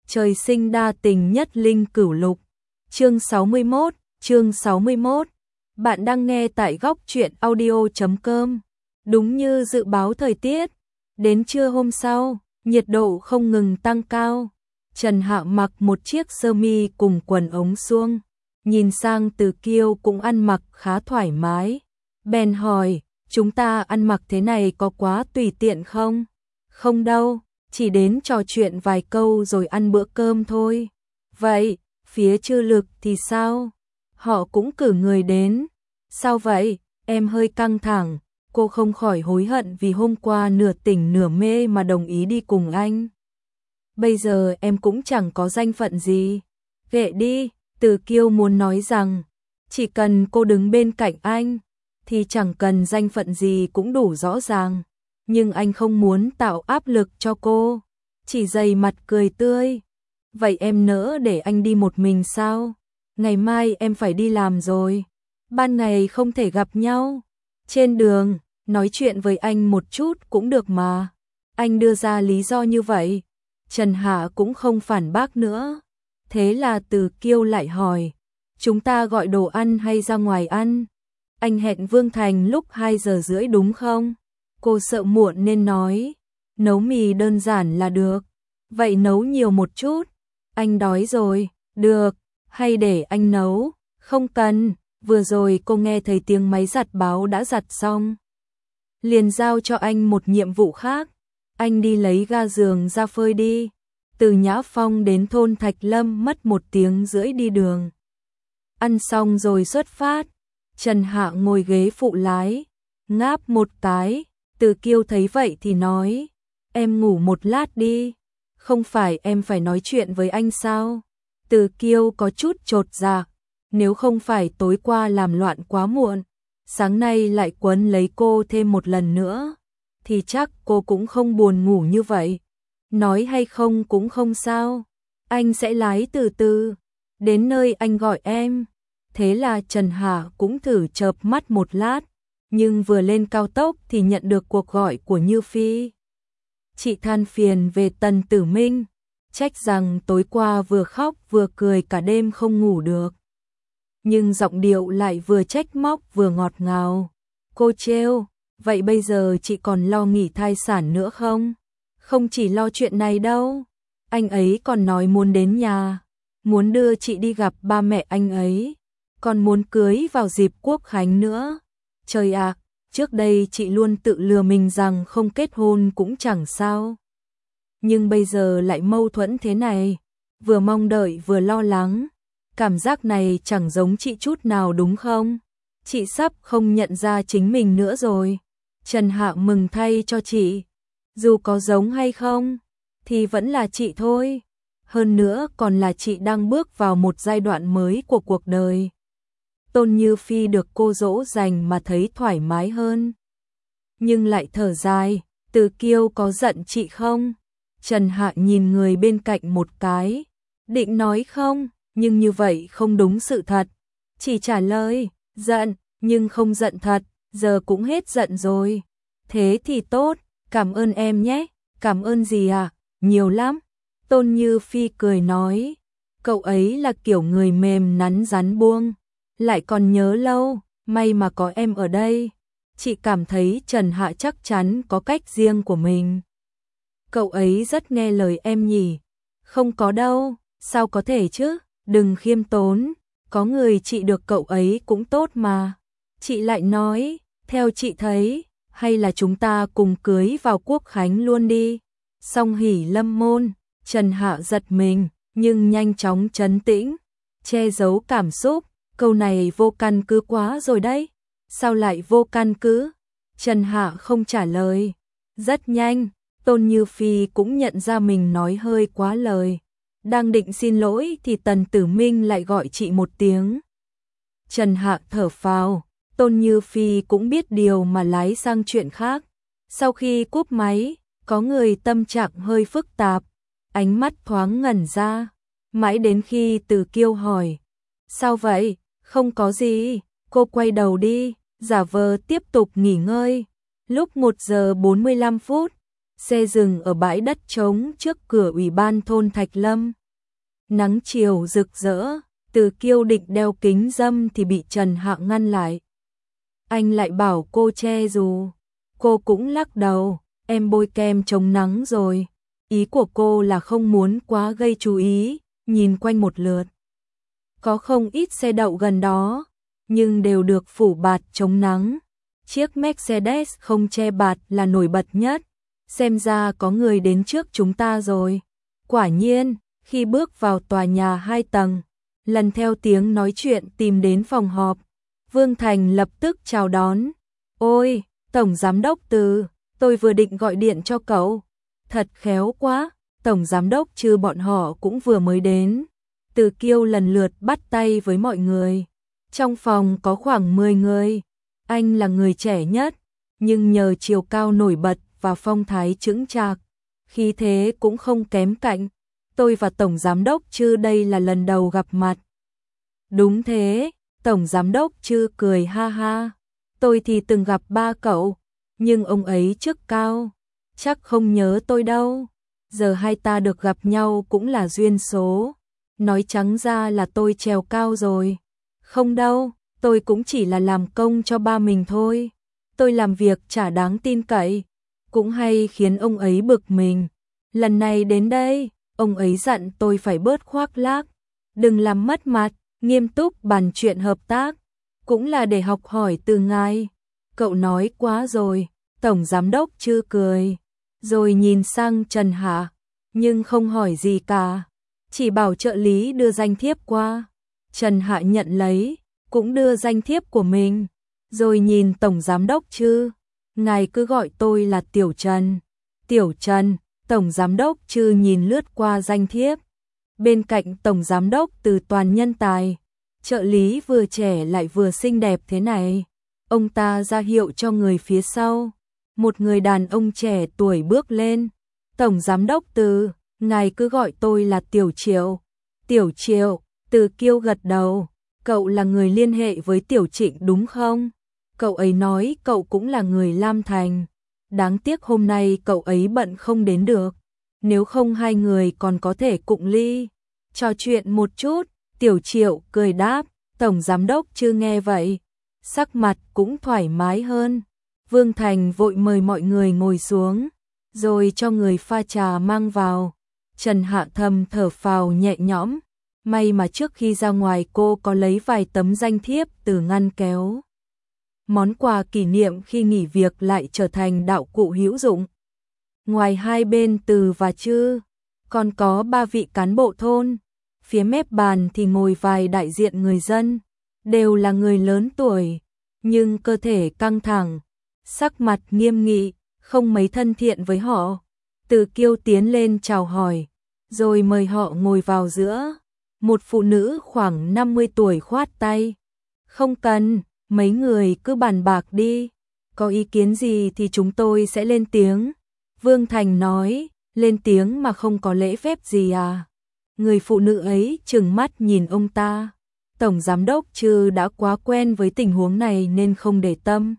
Trời sinh đa tình nhất linh cửu lục. Chương 61. Bạn đang nghe tại góc truyện audio.com. Đúng như dự báo thời tiết, đến trưa hôm sau, nhiệt độ không ngừng tăng cao. Trần Hạ mặc một chiếc sơ mi cùng quần ống suông, nhìn sang Từ Kiêu cũng ăn mặc khá thoải mái. Bèn hỏi, chúng ta ăn mặc thế này có quá tùy tiện không? Không đâu, chỉ đến trò chuyện vài câu rồi ăn bữa cơm thôi. Vậy, phía Chư Lực thì sao? Họ cũng cử người đến. Sao vậy? Em hơi căng thẳng. Cô không khỏi hối hận vì hôm qua nửa tỉnh nửa mê mà đồng ý đi cùng anh. Bây giờ em cũng chẳng có danh phận gì. Kệ đi, Từ Kiêu muốn nói rằng, chỉ cần cô đứng bên cạnh anh, thì chẳng cần danh phận gì cũng đủ rõ ràng. Nhưng anh không muốn tạo áp lực cho cô, chỉ dày mặt cười tươi. Vậy em nỡ để anh đi một mình sao? Ngày mai em phải đi làm rồi. Ban ngày không thể gặp nhau. Trên đường, nói chuyện với anh một chút cũng được mà. Anh đưa ra lý do như vậy. Trần Hạ cũng không phản bác nữa. Thế là Từ Kiêu lại hỏi, chúng ta gọi đồ ăn hay ra ngoài ăn? Anh hẹn Vương Thành lúc 2 giờ rưỡi đúng không? Cô sợ muộn nên nói, nấu mì đơn giản là được. Vậy nấu nhiều một chút. Anh đói rồi. Được, hay để anh nấu? Không cần, vừa rồi cô nghe thấy tiếng máy giặt báo đã giặt xong. Liền giao cho anh một nhiệm vụ khác. Anh đi lấy ga giường ra phơi đi. Từ Nhã Phong đến thôn Thạch Lâm mất 1 tiếng rưỡi đi đường. Ăn xong rồi xuất phát. Trần Hạ ngồi ghế phụ lái, ngáp một cái. Từ Kiêu thấy vậy thì nói, em ngủ một lát đi. Không phải em phải nói chuyện với anh sao? Từ Kiêu có chút chột dạ. Nếu không phải tối qua làm loạn quá muộn, sáng nay lại quấn lấy cô thêm một lần nữa, thì chắc cô cũng không buồn ngủ như vậy. Nói hay không cũng không sao. Anh sẽ lái từ từ. Đến nơi anh gọi em. Thế là Trần Hạ cũng thử chợp mắt một lát. Nhưng vừa lên cao tốc thì nhận được cuộc gọi của Như Phi. Chị than phiền về Tần Tử Minh, trách rằng tối qua vừa khóc vừa cười cả đêm không ngủ được. Nhưng giọng điệu lại vừa trách móc vừa ngọt ngào. Cô trêu, vậy bây giờ chị còn lo nghỉ thai sản nữa không? Không chỉ lo chuyện này đâu. Anh ấy còn nói muốn đến nhà, muốn đưa chị đi gặp ba mẹ anh ấy, còn muốn cưới vào dịp Quốc Khánh nữa. Trời ạ, trước đây chị luôn tự lừa mình rằng không kết hôn cũng chẳng sao. Nhưng bây giờ lại mâu thuẫn thế này, vừa mong đợi vừa lo lắng. Cảm giác này chẳng giống chị chút nào đúng không? Chị sắp không nhận ra chính mình nữa rồi. Trần Hạ mừng thay cho chị. Dù có giống hay không, thì vẫn là chị thôi. Hơn nữa còn là chị đang bước vào một giai đoạn mới của cuộc đời. Tôn Như Phi được cô dỗ dành mà thấy thoải mái hơn. Nhưng lại thở dài, Từ Kiêu có giận chị không? Trần Hạ nhìn người bên cạnh một cái, định nói không, nhưng như vậy không đúng sự thật. Chỉ trả lời, giận, nhưng không giận thật, giờ cũng hết giận rồi. Thế thì tốt, cảm ơn em nhé. Cảm ơn gì à? Nhiều lắm. Tôn Như Phi cười nói, cậu ấy là kiểu người mềm nắn rắn buông. Lại còn nhớ lâu, may mà có em ở đây. Chị cảm thấy Trần Hạ chắc chắn có cách riêng của mình. Cậu ấy rất nghe lời em nhỉ? Không có đâu, sao có thể chứ? Đừng khiêm tốn, có người chị được cậu ấy cũng tốt mà. Chị lại nói, theo chị thấy, hay là chúng ta cùng cưới vào Quốc Khánh luôn đi. Song hỷ lâm môn, Trần Hạ giật mình, nhưng nhanh chóng trấn tĩnh, che giấu cảm xúc. Câu này vô căn cứ quá rồi đấy. Sao lại vô căn cứ? Trần Hạ không trả lời. Rất nhanh, Tôn Như Phi cũng nhận ra mình nói hơi quá lời. Đang định xin lỗi thì Tần Tử Minh lại gọi chị một tiếng. Trần Hạ thở phào, Tôn Như Phi cũng biết điều mà lái sang chuyện khác. Sau khi cúp máy, có người tâm trạng hơi phức tạp, ánh mắt thoáng ngẩn ra, mãi đến khi Từ Kiêu hỏi, sao vậy? Không có gì, cô quay đầu đi, giả vờ tiếp tục nghỉ ngơi. Lúc 1 giờ 45 phút, xe dừng ở bãi đất trống trước cửa ủy ban thôn Thạch Lâm. Nắng chiều rực rỡ, Từ Kiêu định đeo kính râm thì bị Trần Hạ ngăn lại. Anh lại bảo cô che dù. Cô cũng lắc đầu, em bôi kem chống nắng rồi. Ý của cô là không muốn quá gây chú ý, nhìn quanh một lượt. Có không ít xe đậu gần đó, nhưng đều được phủ bạt chống nắng. Chiếc Mercedes không che bạt là nổi bật nhất. Xem ra có người đến trước chúng ta rồi. Quả nhiên, khi bước vào tòa nhà 2 tầng, lần theo tiếng nói chuyện tìm đến phòng họp, Vương Thành lập tức chào đón. Ôi, Tổng Giám đốc Từ, tôi vừa định gọi điện cho cậu. Thật khéo quá, Tổng Giám đốc Trư bọn họ cũng vừa mới đến. Từ Kiêu lần lượt bắt tay với mọi người. Trong phòng có khoảng 10 người. Anh là người trẻ nhất, nhưng nhờ chiều cao nổi bật và phong thái chững chạc, khí thế cũng không kém cạnh. Tôi và Tổng Giám đốc Trư đây là lần đầu gặp mặt. Đúng thế, Tổng Giám đốc Trư cười ha ha. Tôi thì từng gặp ba cậu, nhưng ông ấy chức cao, chắc không nhớ tôi đâu. Giờ hai ta được gặp nhau cũng là duyên số. Nói trắng ra là tôi trèo cao rồi. Không đâu, tôi cũng chỉ là làm công cho ba mình thôi. Tôi làm việc chả đáng tin cậy, cũng hay khiến ông ấy bực mình. Lần này đến đây, ông ấy dặn tôi phải bớt khoác lác, đừng làm mất mặt, nghiêm túc bàn chuyện hợp tác, cũng là để học hỏi từ ngài. Cậu nói quá rồi, Tổng Giám đốc Trư cười, rồi nhìn sang Trần Hạ, nhưng không hỏi gì cả, chỉ bảo trợ lý đưa danh thiếp qua. Trần Hạ nhận lấy, cũng đưa danh thiếp của mình, rồi nhìn Tổng Giám đốc Trư, ngài cứ gọi tôi là Tiểu Trần. Tiểu Trần, Tổng Giám đốc Trư nhìn lướt qua danh thiếp. Bên cạnh Tổng Giám đốc Từ toàn nhân tài, trợ lý vừa trẻ lại vừa xinh đẹp thế này. Ông ta ra hiệu cho người phía sau. Một người đàn ông trẻ tuổi bước lên. Tổng Giám đốc Từ, ngài cứ gọi tôi là Tiểu Triệu. Tiểu Triệu, Từ Kiêu gật đầu. Cậu là người liên hệ với Tiểu Trịnh đúng không? Cậu ấy nói cậu cũng là người Lam Thành. Đáng tiếc hôm nay cậu ấy bận không đến được. Nếu không hai người còn có thể cụng ly, trò chuyện một chút. Tiểu Triệu cười đáp. Tổng Giám đốc chưa nghe vậy, sắc mặt cũng thoải mái hơn. Vương Thành vội mời mọi người ngồi xuống, rồi cho người pha trà mang vào. Trần Hạ thầm thở phào nhẹ nhõm. May mà trước khi ra ngoài cô có lấy vài tấm danh thiếp từ ngăn kéo. Món quà kỷ niệm khi nghỉ việc lại trở thành đạo cụ hữu dụng. Ngoài hai bên Từ và Trư, còn có 3 vị cán bộ thôn. Phía mép bàn thì ngồi vài đại diện người dân, đều là người lớn tuổi, nhưng cơ thể căng thẳng, sắc mặt nghiêm nghị, không mấy thân thiện với họ. Từ Kiêu tiến lên chào hỏi, rồi mời họ ngồi vào giữa. Một phụ nữ khoảng 50 tuổi khoát tay. Không cần, mấy người cứ bàn bạc đi. Có ý kiến gì thì chúng tôi sẽ lên tiếng. Vương Thành nói, lên tiếng mà không có lễ phép gì à? Người phụ nữ ấy trừng mắt nhìn ông ta. Tổng Giám đốc Trư đã quá quen với tình huống này nên không để tâm.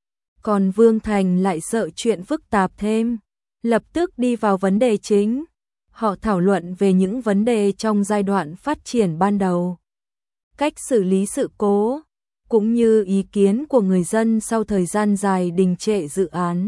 Còn Vương Thành lại sợ chuyện phức tạp thêm. Lập tức đi vào vấn đề chính. Họ thảo luận về những vấn đề trong giai đoạn phát triển ban đầu, cách xử lý sự cố, cũng như ý kiến của người dân sau thời gian dài đình trệ dự án.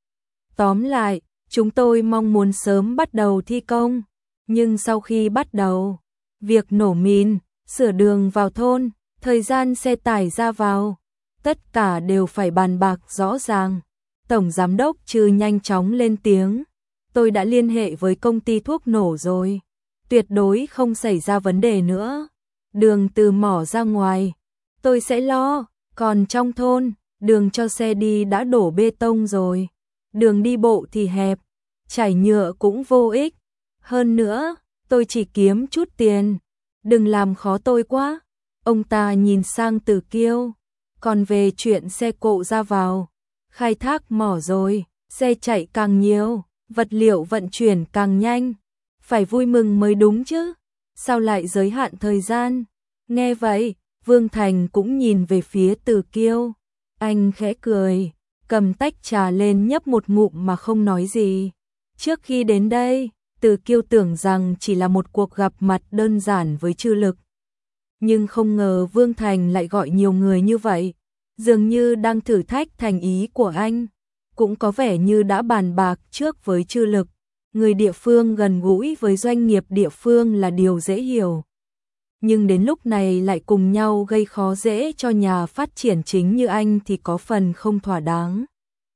Tóm lại, chúng tôi mong muốn sớm bắt đầu thi công, nhưng sau khi bắt đầu, việc nổ mìn, sửa đường vào thôn, thời gian xe tải ra vào, tất cả đều phải bàn bạc rõ ràng. Tổng Giám đốc Trư nhanh chóng lên tiếng. Tôi đã liên hệ với công ty thuốc nổ rồi, tuyệt đối không xảy ra vấn đề nữa. Đường từ mỏ ra ngoài, tôi sẽ lo, còn trong thôn, đường cho xe đi đã đổ bê tông rồi. Đường đi bộ thì hẹp, trải nhựa cũng vô ích. Hơn nữa, tôi chỉ kiếm chút tiền, đừng làm khó tôi quá. Ông ta nhìn sang Từ Kiêu, còn về chuyện xe cộ ra vào, khai thác mỏ rồi, xe chạy càng nhiều, vật liệu vận chuyển càng nhanh, phải vui mừng mới đúng chứ, sao lại giới hạn thời gian? Nghe vậy, Vương Thành cũng nhìn về phía Từ Kiêu, anh khẽ cười, cầm tách trà lên nhấp một ngụm mà không nói gì. Trước khi đến đây, Từ Kiêu tưởng rằng chỉ là một cuộc gặp mặt đơn giản với Trư Lực. Nhưng không ngờ Vương Thành lại gọi nhiều người như vậy, dường như đang thử thách thành ý của anh. Cũng có vẻ như đã bàn bạc trước với Trư Lực, người địa phương gần gũi với doanh nghiệp địa phương là điều dễ hiểu. Nhưng đến lúc này lại cùng nhau gây khó dễ cho nhà phát triển chính như anh thì có phần không thỏa đáng.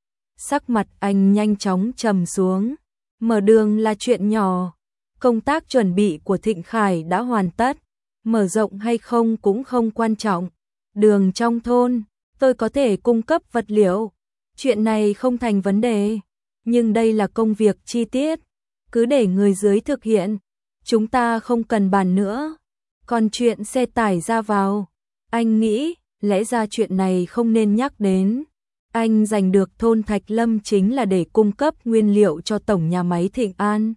Sắc mặt anh nhanh chóng trầm xuống, mở đường là chuyện nhỏ, công tác chuẩn bị của Thịnh Khải đã hoàn tất, mở rộng hay không cũng không quan trọng. Đường trong thôn, tôi có thể cung cấp vật liệu, chuyện này không thành vấn đề, nhưng đây là công việc chi tiết, cứ để người dưới thực hiện, chúng ta không cần bàn nữa. Còn chuyện xe tải ra vào, anh nghĩ lẽ ra chuyện này không nên nhắc đến. Anh giành được thôn Thạch Lâm chính là để cung cấp nguyên liệu cho tổng nhà máy Thịnh An.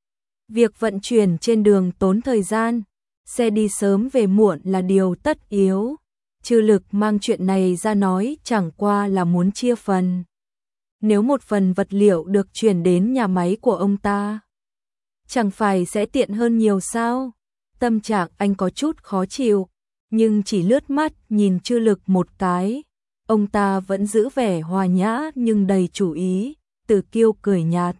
Việc vận chuyển trên đường tốn thời gian, xe đi sớm về muộn là điều tất yếu. Trư Lực mang chuyện này ra nói chẳng qua là muốn chia phần. Nếu một phần vật liệu được chuyển đến nhà máy của ông ta, chẳng phải sẽ tiện hơn nhiều sao? Tâm trạng anh có chút khó chịu, nhưng chỉ lướt mắt nhìn Trư Lực một cái. Ông ta vẫn giữ vẻ hòa nhã nhưng đầy chủ ý. Từ Kiêu cười nhạt.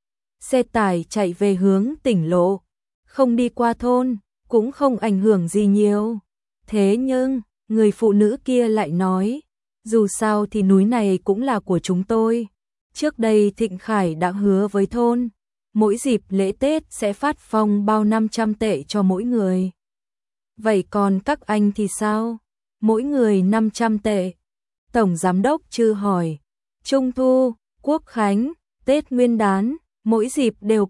Xe tải chạy về hướng tỉnh lộ, không đi qua thôn, cũng không ảnh hưởng gì nhiều. Thế nhưng, người phụ nữ kia lại nói, dù sao thì núi này cũng là của chúng tôi. Trước đây Thịnh Khải đã hứa với thôn, mỗi dịp lễ Tết sẽ phát phong bao 500 tệ cho mỗi người. Vậy còn các anh thì sao? Mỗi người 500 tệ. Tổng Giám đốc Trư hỏi. Trung thu, Quốc khánh, Tết Nguyên đán, mỗi dịp đều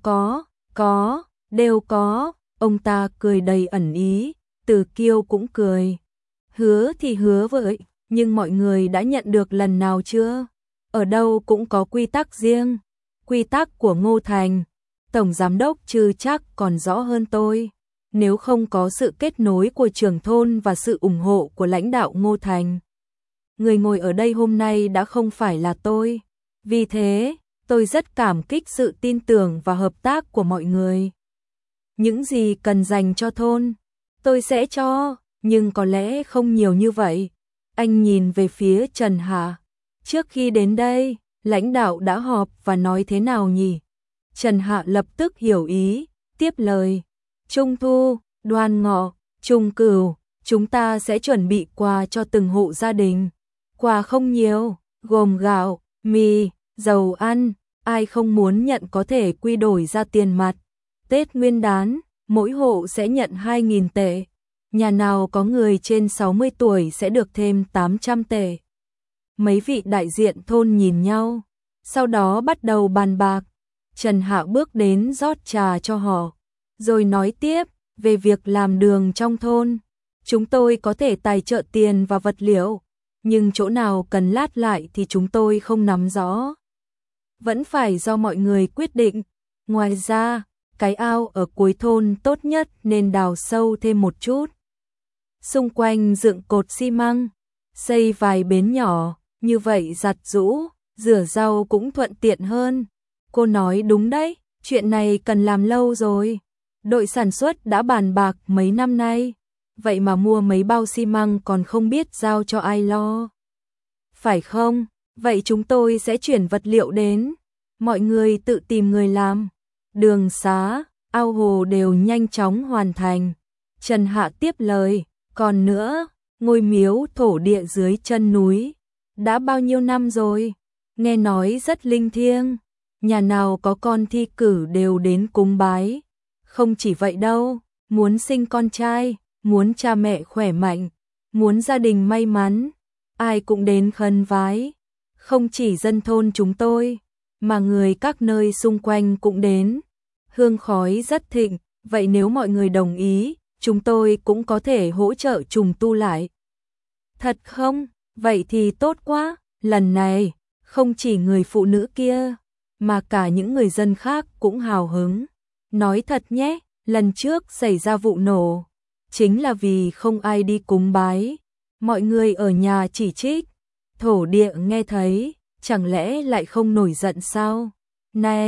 đều có. Ông ta cười đầy ẩn ý, Từ Kiêu cũng cười. Hứa thì hứa vậy, nhưng mọi người đã nhận được lần nào chưa? Ở đâu cũng có quy tắc riêng. Quy tắc của Ngô Thành, Tổng Giám đốc Trư chắc còn rõ hơn tôi. Nếu không có sự kết nối của trưởng thôn và sự ủng hộ của lãnh đạo Ngô Thành, người ngồi ở đây hôm nay đã không phải là tôi. Vì thế, tôi rất cảm kích sự tin tưởng và hợp tác của mọi người. Những gì cần dành cho thôn, tôi sẽ cho, nhưng có lẽ không nhiều như vậy. Anh nhìn về phía Trần Hạ. Trước khi đến đây, lãnh đạo đã họp và nói thế nào nhỉ? Trần Hạ lập tức hiểu ý, tiếp lời. Trung thu, Đoan Ngọ, Trung Cửu, chúng ta sẽ chuẩn bị quà cho từng hộ gia đình. Quà không nhiều, gồm gạo, mì, dầu ăn, ai không muốn nhận có thể quy đổi ra tiền mặt. Tết Nguyên đán, mỗi hộ sẽ nhận 2.000 tệ. Nhà nào có người trên 60 tuổi sẽ được thêm 800 tệ. Mấy vị đại diện thôn nhìn nhau, sau đó bắt đầu bàn bạc. Trần Hạ bước đến rót trà cho họ, rồi nói tiếp về việc làm đường trong thôn. Chúng tôi có thể tài trợ tiền và vật liệu, nhưng chỗ nào cần lát lại thì chúng tôi không nắm rõ. Vẫn phải do mọi người quyết định. Ngoài ra, cái ao ở cuối thôn tốt nhất nên đào sâu thêm một chút. Xung quanh dựng cột xi măng, xây vài bến nhỏ, như vậy giặt giũ, rửa rau cũng thuận tiện hơn. Cô nói đúng đấy, chuyện này cần làm lâu rồi. Đội sản xuất đã bàn bạc mấy năm nay, vậy mà mua mấy bao xi măng còn không biết giao cho ai lo. Phải không? Vậy chúng tôi sẽ chuyển vật liệu đến, mọi người tự tìm người làm. Đường xá, ao hồ đều nhanh chóng hoàn thành. Trần Hạ tiếp lời, còn nữa, ngôi miếu thổ địa dưới chân núi, đã bao nhiêu năm rồi, nghe nói rất linh thiêng, nhà nào có con thi cử đều đến cúng bái. Không chỉ vậy đâu, muốn sinh con trai, muốn cha mẹ khỏe mạnh, muốn gia đình may mắn, ai cũng đến khấn vái. Không chỉ dân thôn chúng tôi, mà người các nơi xung quanh cũng đến. Hương khói rất thịnh, vậy nếu mọi người đồng ý, chúng tôi cũng có thể hỗ trợ trùng tu lại. Thật không? Vậy thì tốt quá. Lần này, không chỉ người phụ nữ kia, mà cả những người dân khác cũng hào hứng. Nói thật nhé, lần trước xảy ra vụ nổ, chính là vì không ai đi cúng bái. Mọi người ở nhà chỉ trích. Thổ địa nghe thấy, chẳng lẽ lại không nổi giận sao? Này,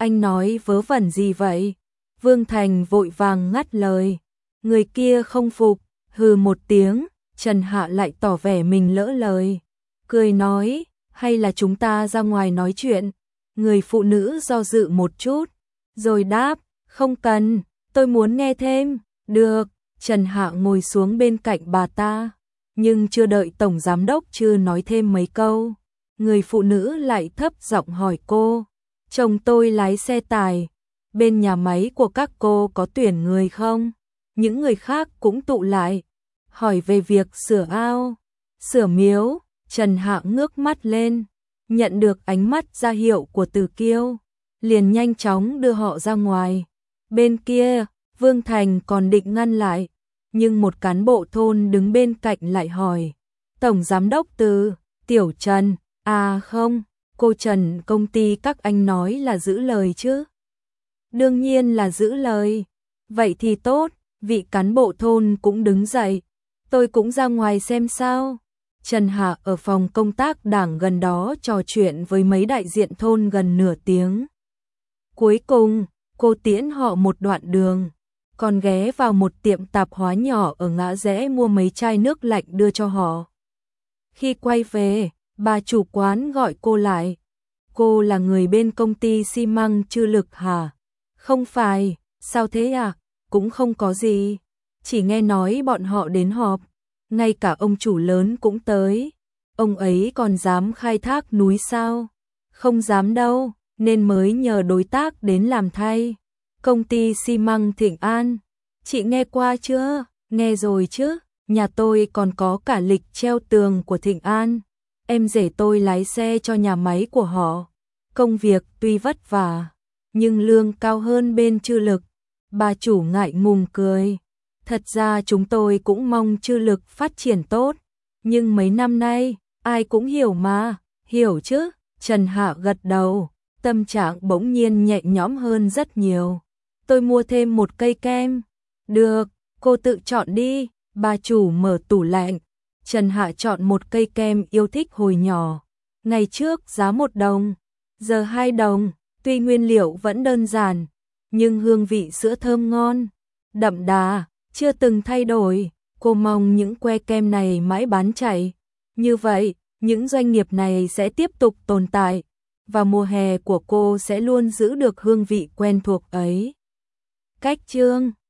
Anh nói vớ vẩn gì vậy? Vương Thành vội vàng ngắt lời. Người kia không phục, hừ một tiếng, Trần Hạ lại tỏ vẻ mình lỡ lời. Cười nói, hay là chúng ta ra ngoài nói chuyện? Người phụ nữ do dự một chút, rồi đáp, không cần, tôi muốn nghe thêm. Được, Trần Hạ ngồi xuống bên cạnh bà ta, nhưng chưa đợi tổng giám đốc chưa nói thêm mấy câu, người phụ nữ lại thấp giọng hỏi cô, chồng tôi lái xe tải, bên nhà máy của các cô có tuyển người không? Những người khác cũng tụ lại, hỏi về việc sửa ao, sửa miếu. Trần Hạ ngước mắt lên, nhận được ánh mắt ra hiệu của Từ Kiêu, liền nhanh chóng đưa họ ra ngoài. Bên kia, Vương Thành còn định ngăn lại, nhưng một cán bộ thôn đứng bên cạnh lại hỏi, tổng giám đốc Từ, Tiểu Trần, à không, cô Trần, công ty các anh nói là giữ lời chứ? Đương nhiên là giữ lời. Vậy thì tốt, vị cán bộ thôn cũng đứng dậy, tôi cũng ra ngoài xem sao. Trần Hạ ở phòng công tác đảng gần đó trò chuyện với mấy đại diện thôn gần nửa tiếng. Cuối cùng, cô tiễn họ một đoạn đường, còn ghé vào một tiệm tạp hóa nhỏ ở ngã rẽ mua mấy chai nước lạnh đưa cho họ. Khi quay về, bà chủ quán gọi cô lại. Cô là người bên công ty xi măng Chư Lực hả? Không phải, sao thế à? Cũng không có gì, chỉ nghe nói bọn họ đến họp. Ngay cả ông chủ lớn cũng tới. Ông ấy còn dám khai thác núi sao? Không dám đâu, nên mới nhờ đối tác đến làm thay. Công ty xi măng Thịnh An, chị nghe qua chưa? Nghe rồi chứ, nhà tôi còn có cả lịch treo tường của Thịnh An. Em rể tôi lái xe cho nhà máy của họ. Công việc tuy vất vả, nhưng lương cao hơn bên Chư Lực. Bà chủ ngại ngùng cười. Thật ra chúng tôi cũng mong Chư Lực phát triển tốt, nhưng mấy năm nay, ai cũng hiểu mà, hiểu chứ? Trần Hạ gật đầu, tâm trạng bỗng nhiên nhẹ nhõm hơn rất nhiều. Tôi mua thêm một cây kem. Được, cô tự chọn đi. Bà chủ mở tủ lạnh. Trần Hạ chọn một cây kem yêu thích hồi nhỏ. Ngày trước giá 1 đồng, giờ 2 đồng, tuy nguyên liệu vẫn đơn giản, nhưng hương vị sữa thơm ngon, đậm đà, chưa từng thay đổi. Cô mong những que kem này mãi bán chạy. Như vậy, những doanh nghiệp này sẽ tiếp tục tồn tại, và mùa hè của cô sẽ luôn giữ được hương vị quen thuộc ấy. Cách chương